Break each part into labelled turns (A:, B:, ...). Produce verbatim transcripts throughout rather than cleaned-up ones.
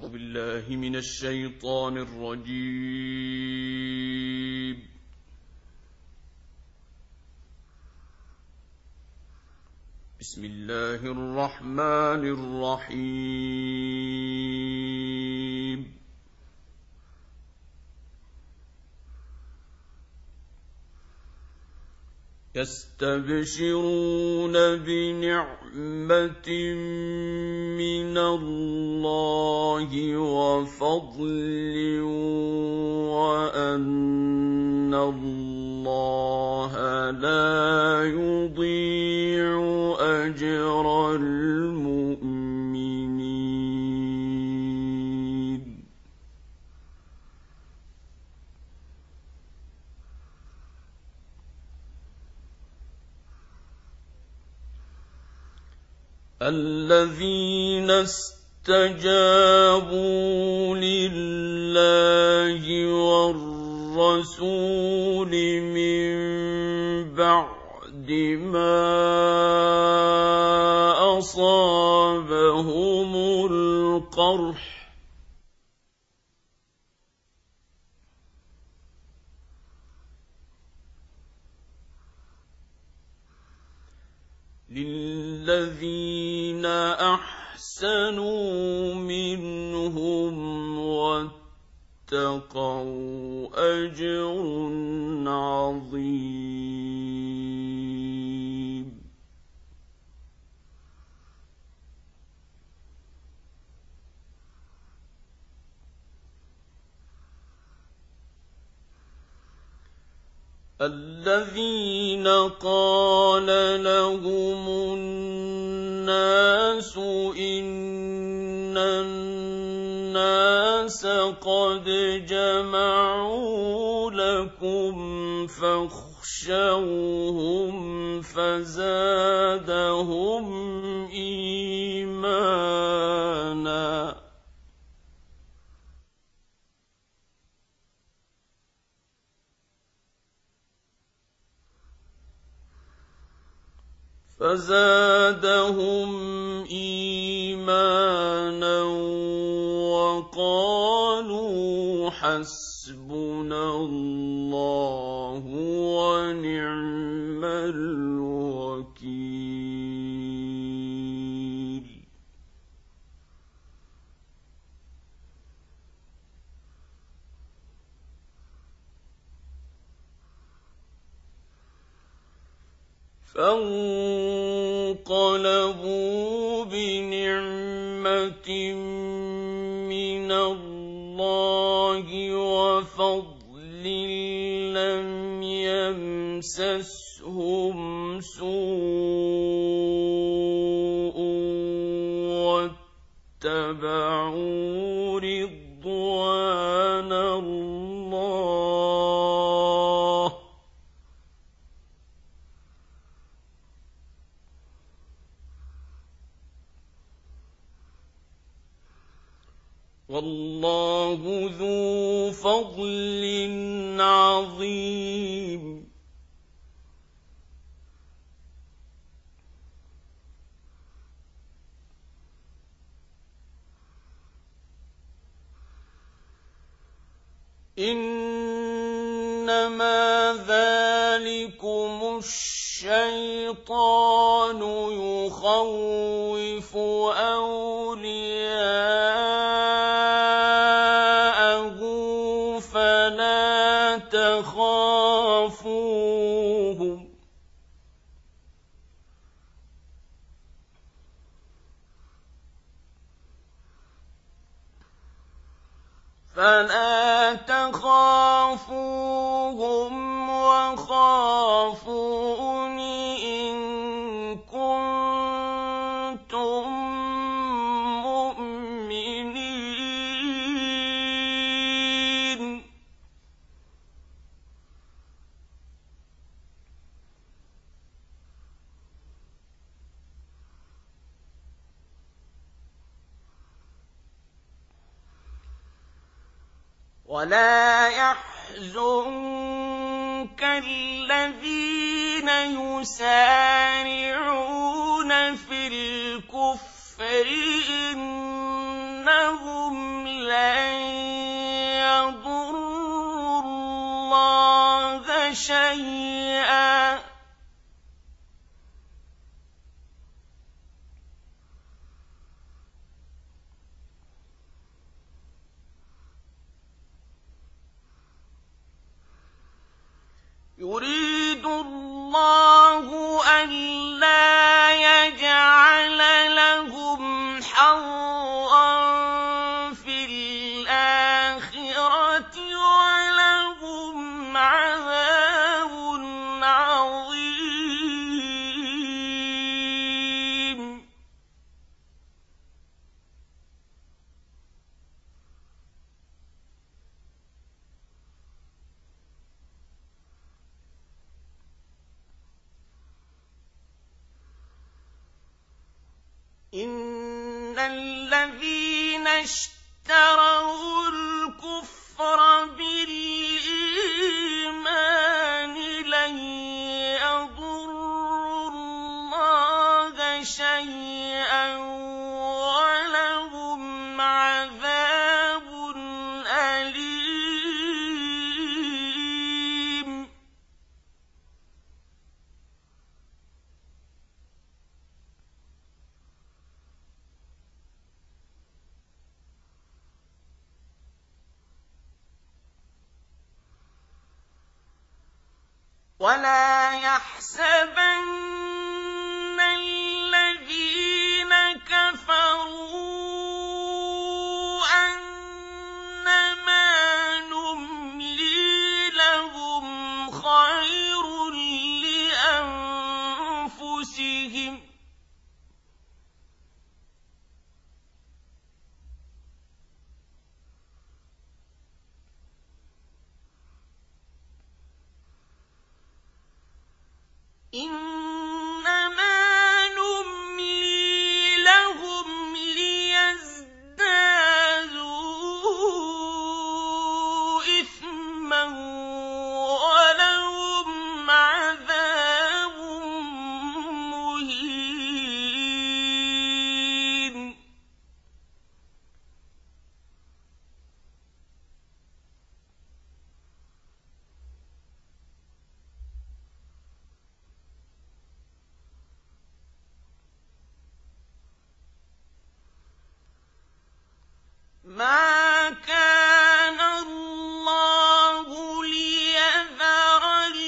A: بالله من الشيطان الرجيم. بسم الله الرحمن الرحيم. يستبشرون بنعمة من الله وفضل وأن الله لا يضيع أجر المؤمنين. الذين استجابوا لله والرسول من بعد ما أصابهم القرح للذين أحسنوا منهم واتقوا أجر عظيم. الذين قال لهم الناس إن الناس قد جمعوا لكم فاخشوهم فزادهم إيمانا فزادهم إيمانا وقالوا حسبنا الله ونعم الوكيل. فانقلبوا بنعمة من الله وفضل لم يمسسهم سوء واتبعوا رضوان الله والله ذو فضل عظيم. إنما ذلكم الشيطان يخوف أولياءه فلا تخافوهم فلا تخافوهم وخافون إن كنتم مؤمنين. ولا يحزنك الذين يسارعون في الكفر إنهم اللَّهُ أَلَّا يَجْعَلَ لَهُمْ حَظًّا فِي الْآخِرَةِ وَلَهُمْ عَذَابٌ عَظِيمٌ. إِنَّ الَّذِينَ اشْتَرَوُا الْكُفْرَ بِالْإِيمَانِ لَن يَضُرُّوا اللَّهَ شَيْئًا وَلَهُمْ عَذَابٌ أَلِيمٌ. وَلَا يَحْسَبَنَّ الَّذِينَ كَفَرُوا أَنَّمَا نُمْلِي لَهُمْ خَيْرٌ لِّأَنفُسِهِمْ ۚ إِنَّمَا نُمْلِي لَهُمْ لِيَزْدَادُوا إِثْمًا وَلَهُمْ عَذَابٌ مُّهِينٌ. مَا كَانَ اللَّهُ لِيَذَرَ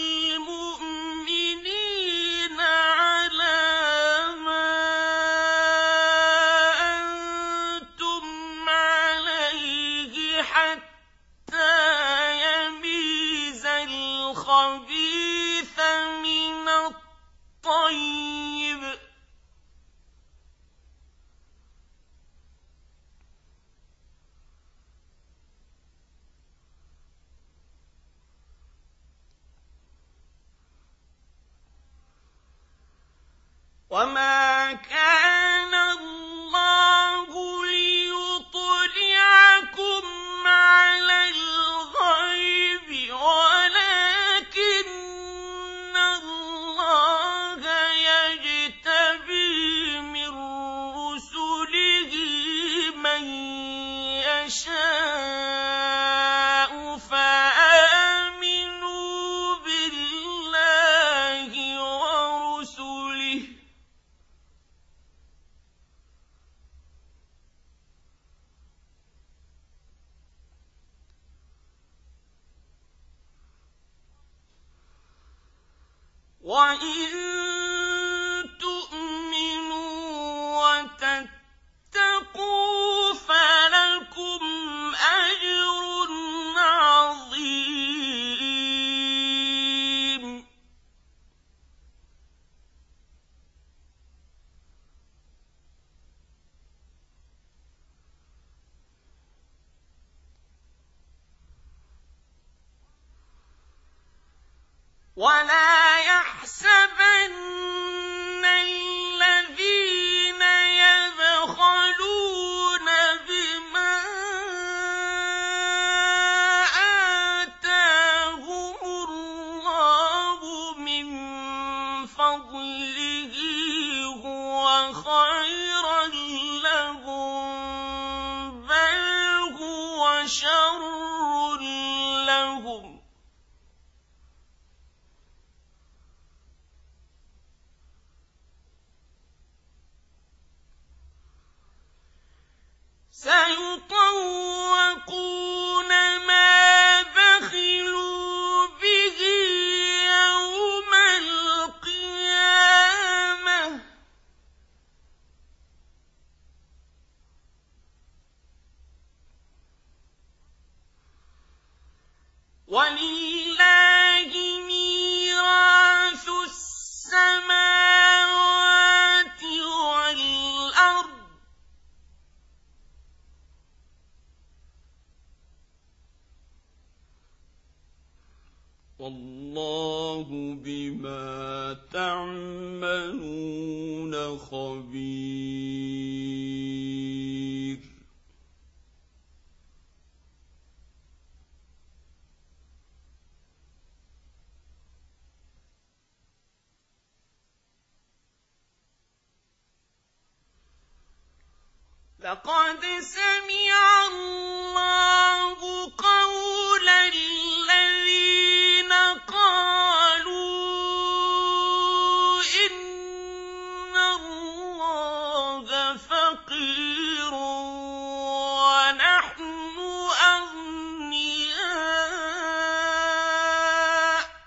A: الْمُؤْمِنِينَ عَلَىٰ مَا أَنتُمْ عَلَيْهِ حَتَّىٰ يَمِيزَ الْخَبِيثَ مِنَ الطَّيِّبِ ۗ وَمَا كَانَ اللَّهُ لِيُطْلِعَكُمْ عَلَى الْغَيْبِ وَلَٰكِنَّ اللَّهَ يَجْتَبِي مِن رُّسُلِهِ مَن يَشَاءُ ۖ فَآمِنُوا بِاللَّهِ وَرُسُلِهِ ۚ وَإِن تُؤْمِنُوا وَتَتَّقُوا فَلَكُمْ أَجْرٌ عَظِيمٌ. وَلَا يَحْسَبَنَّ الَّذِينَ يَبْخَلُونَ بِمَا آتَاهُمُ اللَّهُ مِن فَضْلِهِ هُوَ خَيْرًا لَّهُم، بَلْ هُوَ شَرٌّ لَّهُمْ، سَيُطَوَّقُونَ مَا بَخِلُوا بِهِ يَوْمَ وَلِلَّهِ مِيرَاثُ السَّمَاوَاتِ وَالْأَرْضِ ۚ وَاللَّهُ بِمَا تَعْمَلُونَ خَبِيرٌ. لَقَدْ سَمِعَ اللَّهُ قَوْلَ الَّذِينَ قَالُوا إِنَّ اللَّهَ فَقِيرٌ وَنَحْنُ أَغْنِيَاءُ ۘ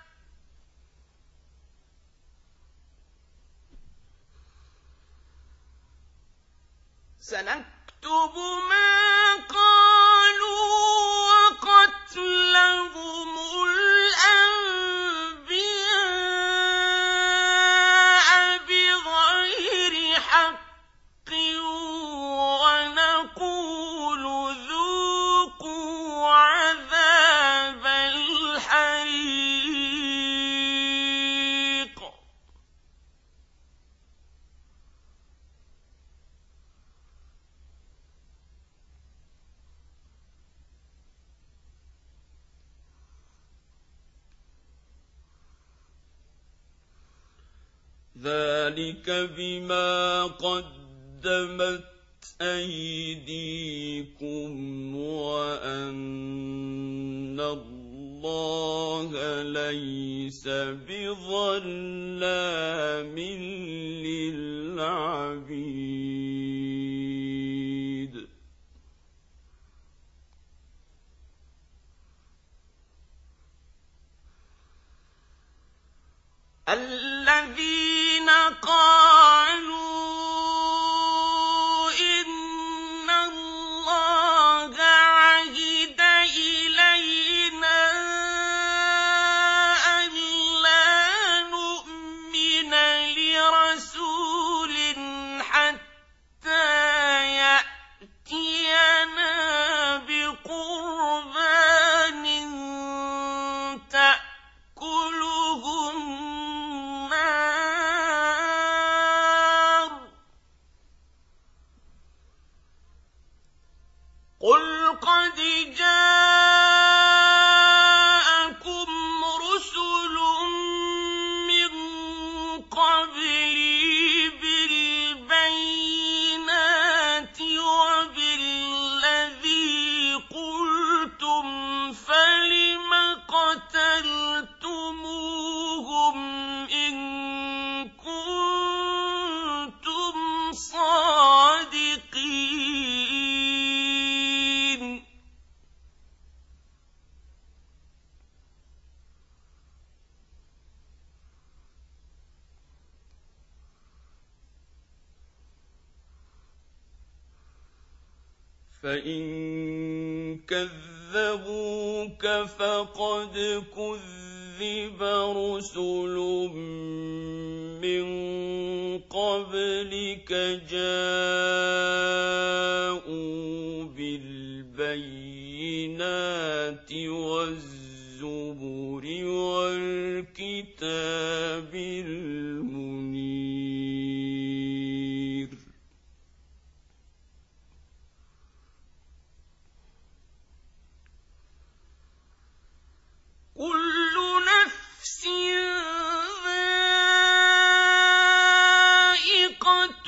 A: سَنَكْتُبُ مَا قَالُوا وَقَتْلَهُمُ الْأَنبِيَاءَ بِغَيْرِ حَقٍّ وَنَقُولُ ذُوقُوا عَذَابَ الْحَرِيقِ. ذَلِكَ بِمَا قَدَّمَتْ أَيْدِيكُمْ وَأَنَّ اللَّهَ لَيْسَ بِظَلَّامٍ لِّلْعَبِيدِ. الَّذِينَ قَالُوا إِنَّ اللَّهَ عَهِدَ إِلَيْنَا أَلَّا نُؤْمِنَ لِرَسُولٍ حَتَّىٰ يَأْتِيَنَا بِقُرْبَانٍ تَأْكُلُهُ النَّارُ ۚ قُلْ قَدْ جَاءَكُمْ رُسُلٌ مِّن قَبْلِي بِالْبَيِّنَاتِ وَبِالَّذِي قُلْتُمْ فَلِمَ قَتَلْتُمُوهُمْ إِن كُنتُمْ صَادِقِينَ. فَإِن كَذَّبُوكَ فَقَدْ كُذِّبَ رُسُلٌ مِّن قَبْلِكَ جَاءُوا بِالْبَيِّنَاتِ وَالزُّبُرِ وَالْكِتَابِ الْمُنِيرِ. كُلُّ نَفْسٍ ذَائِقَةُ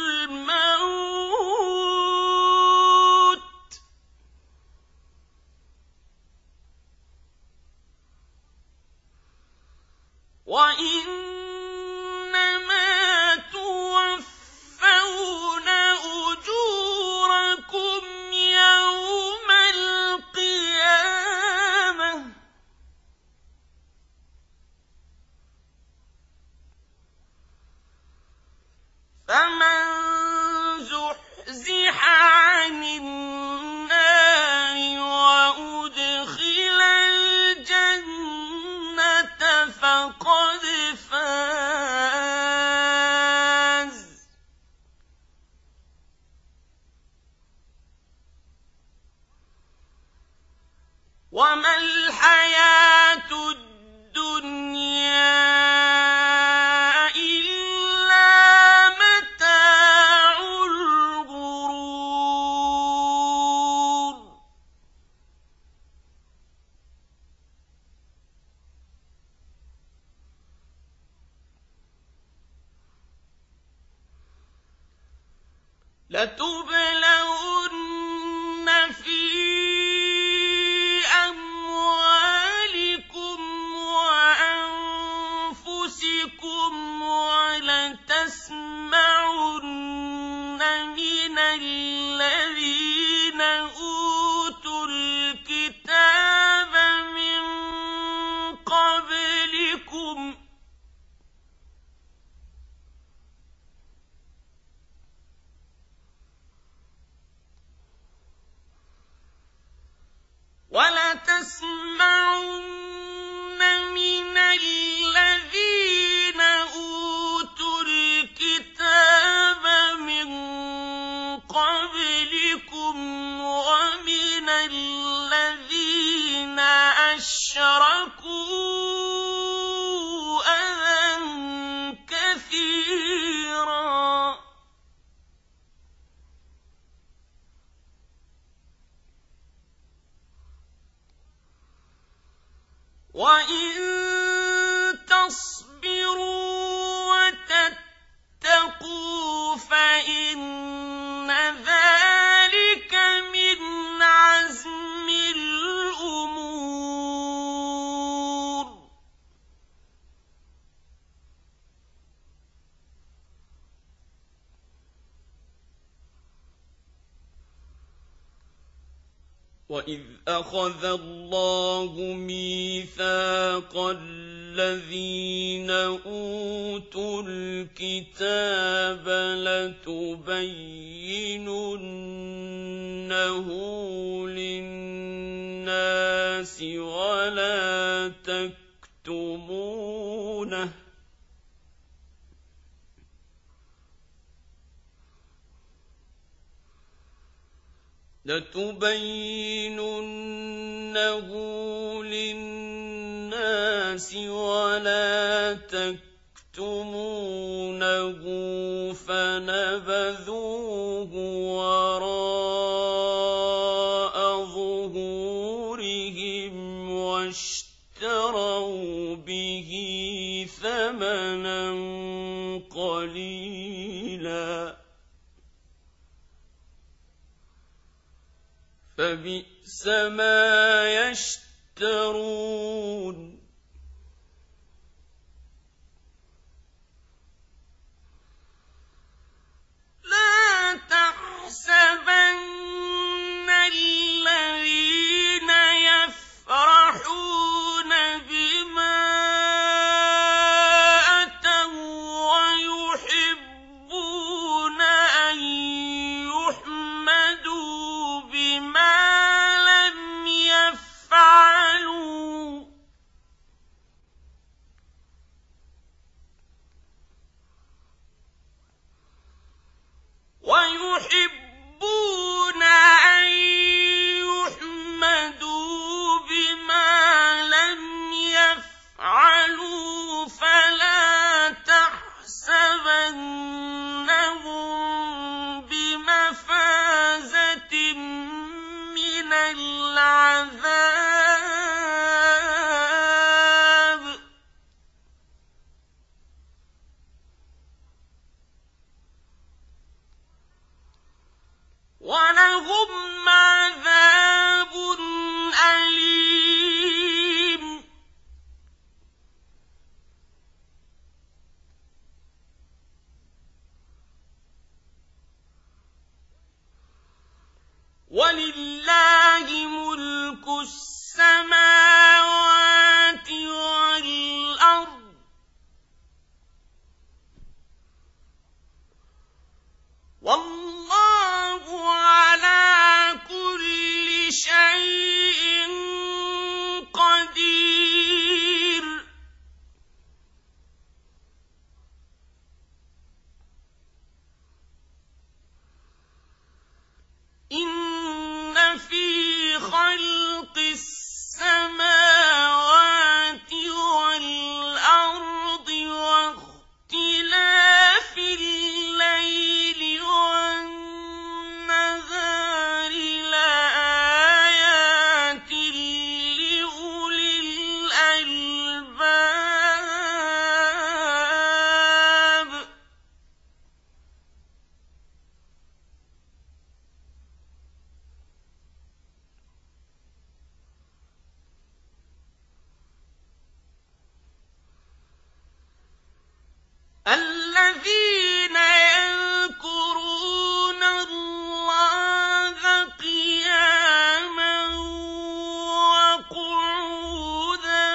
A: الْمَوْتِ ۖ وَإِنَّمَا تُوَفَّوْنَ أُجُورَكُمْ يَوْمَ الْقِيَامَةِ ۖ فَمَن زُحْزِحَ عَنِ النَّارِ وَأُدْخِلَ الْجَنَّةَ وَمَا الْحَيَاةُ الدُّنْيَا إِلَّا مَتَاعُ الْغُرُورِ لَتُبْلَوُنَّ فِي أَمْوَالِكُمْ وَأَنفُسِكُمْ وَلَتَسْمَعُنَّ مِنَ الَّذِينَ أُوتُوا الْكِتَابَ مِن قَبْلِكُمْ وَلَتَسْمَعُنَّ مِنَ الَّذِينَ أُوتُوا الْكِتَابَ مِن قَبْلِكُمْ وَمِنَ الَّذِينَ أَشْرَكُوا أَذًى كَثِيرًا ۚ وَإِن تَصْبِرُوا وَتَتَّقُوا فَإِنَّ ذَٰلِكَ مِنْ عَزْمِ الْأُمُورِ وَإِذْ أَخَذَ اللَّهُ مِيثَاقَ الَّذِينَ أُوتُوا الْكِتَابَ لَتُبَيِّنُنَّهُ لِلنَّاسِ وَلَا تَكْتُمُونَهُ لَتُبَيِّنُنَّهُ لِلنَّاسِ وَلَا تَكْتُمُونَهُ فَنَبَذُوهُ وَرَاءَ ظُهُورِهِمْ وَاشْتَرَوْا بِهِ ثَمَنًا قَلِيلًا فَبِئْسَ مَا يَشْتَرُونَ لَا تَحْسَبَنَّ الَّذِينَ يَفْرَحُونَ بِمَا أَتَوا وَّيُحِبُّونَ أَن يُحْمَدُوا بِمَا لَمْ يَفْعَلُوا وَيُحِبُّونَ أَن يُحْمَدُوا بِمَا لَمْ يَفْعَلُوا فَلَا تَحْسَبَنَّهُم بِمَفَازَةٍ مِّنَ الْعَذَابِ ۖ وَلَهُمْ عَذَابٌ أَلِيمٌ وَلِلَّهِ مُلْكُ السَّمَاوَاتِ وَالْأَرْضِ ۚ وَاللَّهُ عَلَىٰ كُلِّ شَيْءٍ قَدِيرٌ إِنَّ فِي الذين يذكرون الله قياما وقعودا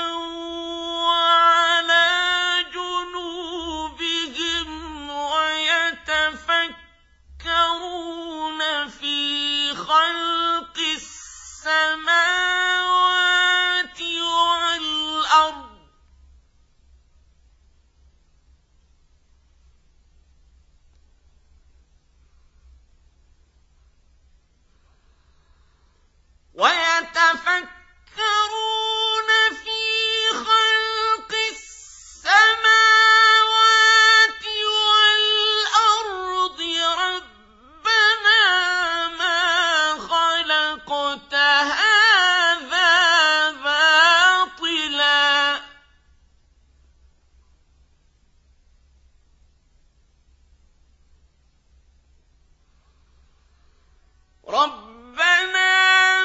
A: وعلى جنوبهم ويتفكرون في خلق السماوات والأرض ويتفكرون في خلق السماوات والأرض ربنا ما خلقت هذا باطلا ربنا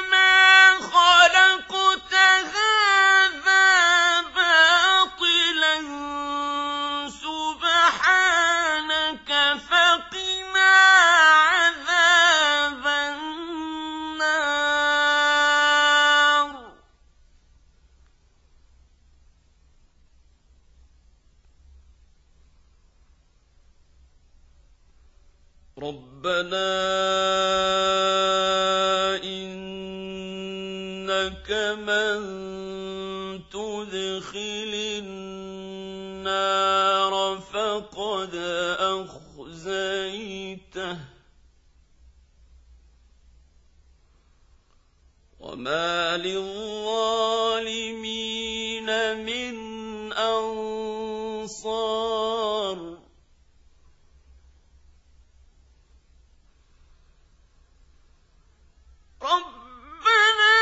A: ربنا إنك من تدخل النار فقد أخزيته وما للظالمين من أنصار ربنا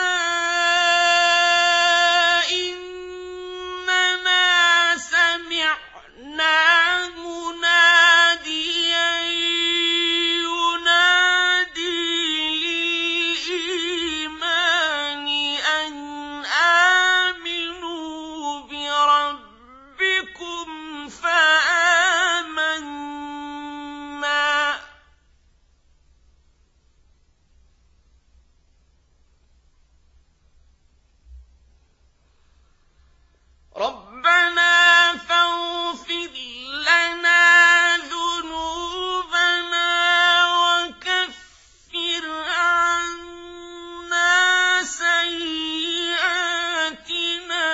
A: إننا سمعنا مناديا ينادي للإيمان أن آمنوا بربكم فآمنا ربنا فاغفر لنا ذنوبنا وكفر عنا سيئاتنا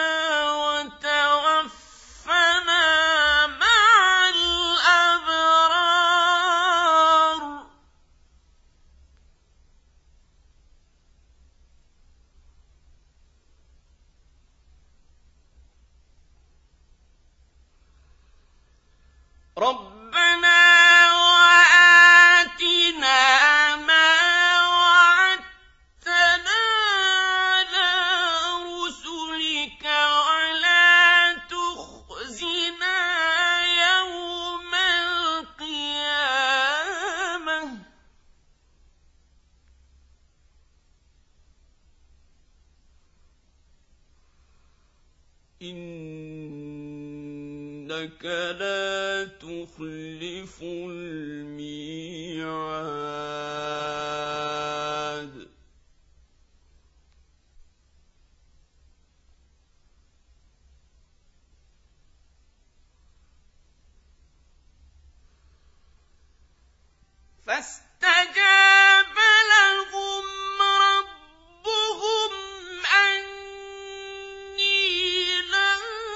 A: وتوفنا مع الأبرار ربنا وآتنا ما وعدتنا على رسلك ولا تخزنا يوم القيامة إنك لا تخلف الميعاد فاستجاب لهم ربهم أني لا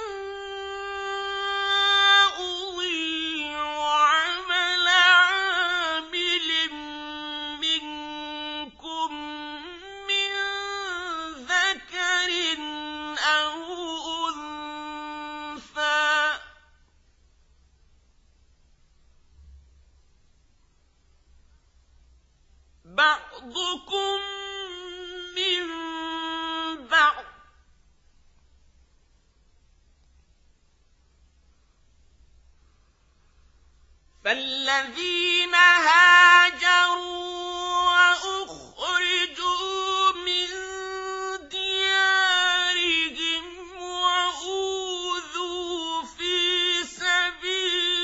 A: أضيع عمل عامل منكم من ذكر أو أنثى بعضكم من بعض فالذين هاجروا وأخرجوا من ديارهم وأوذوا في سبيل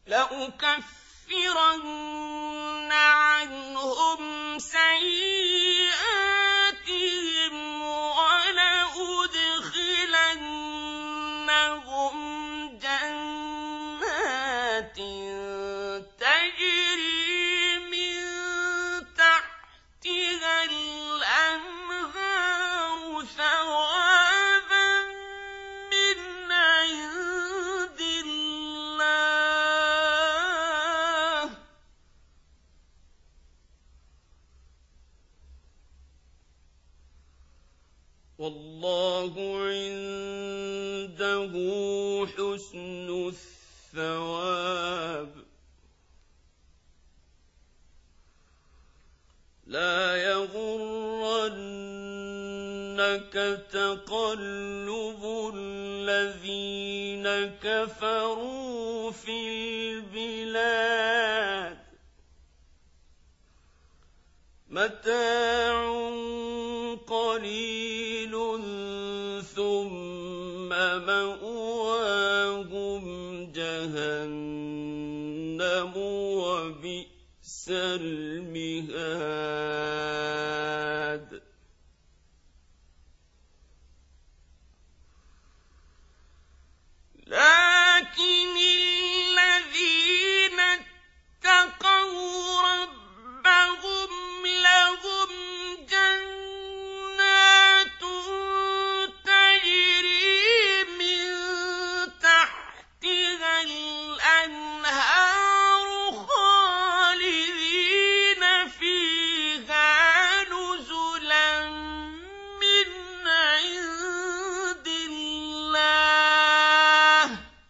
A: لأكفرن عنهم سيئاتهم ولأدخلنهم جنات تجري من تحتها الأنهار ثوابا من عند الله والله عنده حسن الثواب لا يغرنك تقلب الذين كفروا في البلاد متاع قليل ثم مأواهم جهنم وبئس المهاد لكن الذين اتقوا ربهم لهم جنات تجري من تحتها الأنهار خالدين فيها نزلا من عند الله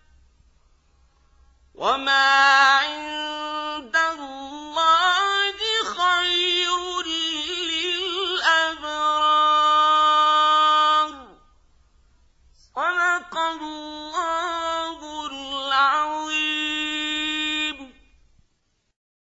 A: وما عند الله خير للأبرار صدق الله